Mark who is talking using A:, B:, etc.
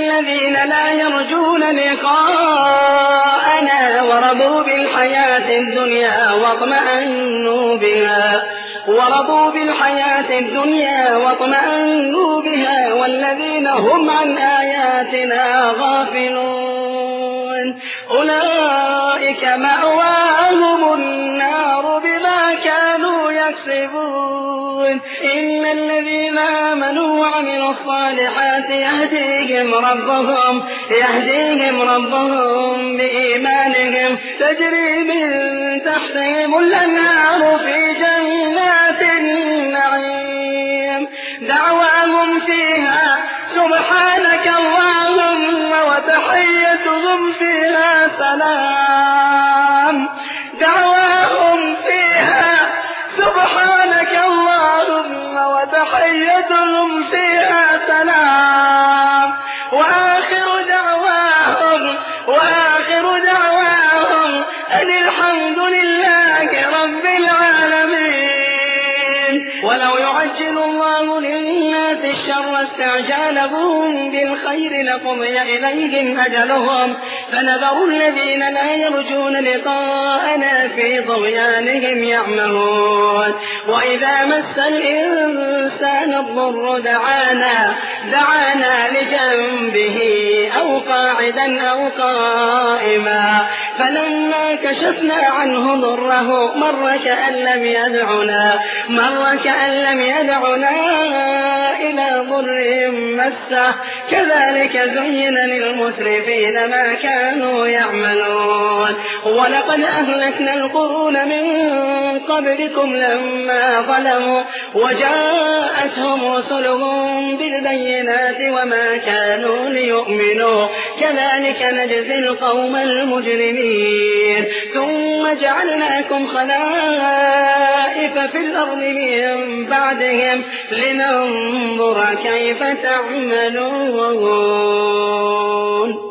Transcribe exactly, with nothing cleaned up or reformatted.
A: الذين لا يرجون لقاءنا ورضوا بالحياة الدنيا واطمأنوا بها ورضوا بالحياة الدنيا واطمأنوا بها والذين هم عن آياتنا غافلون أولئك مأواهم النار بما كانوا يكسبون إن الذين آمنوا وعملوا الصالحات يهديهم ربهم يهديهم ربهم بإيمانهم تجري من تحتهم الأنهار في جنات النعيم دعواهم فيها سبحانك اللهم وتحيتهم فيها سلام دعواهم فيها سبحانك اللهم وتحيتهم فيها سلام وآخر دعواهم وآخر دعواهم أن الحمد لله رب العالمين ولو يعجل الله للناس الشر استعجالهم بالخير لقضي إليهم أجلهم فنذر الذين لا يرجون لقاءنا في طغيانهم يعمهون وإذا مس الإنسان الضر دعانا دعانا لجنبه أو قاعدا أو قائما فلما كشفنا عنه ضره مر كأن لم يدعنا مر كأن لم يدعنا إلى ضر مسه كذلك زين للمسرفين ما كانوا يعملون ولقد أهلكنا القرون من قبلكم لما ظلموا وجاءتهم رسلهم بالبينات وما كانوا ليؤمنوا كذلك نجزي القوم المجرمين ثم جعلناكم خلائف في الأرض من بعدهم لننظر كيف تعملون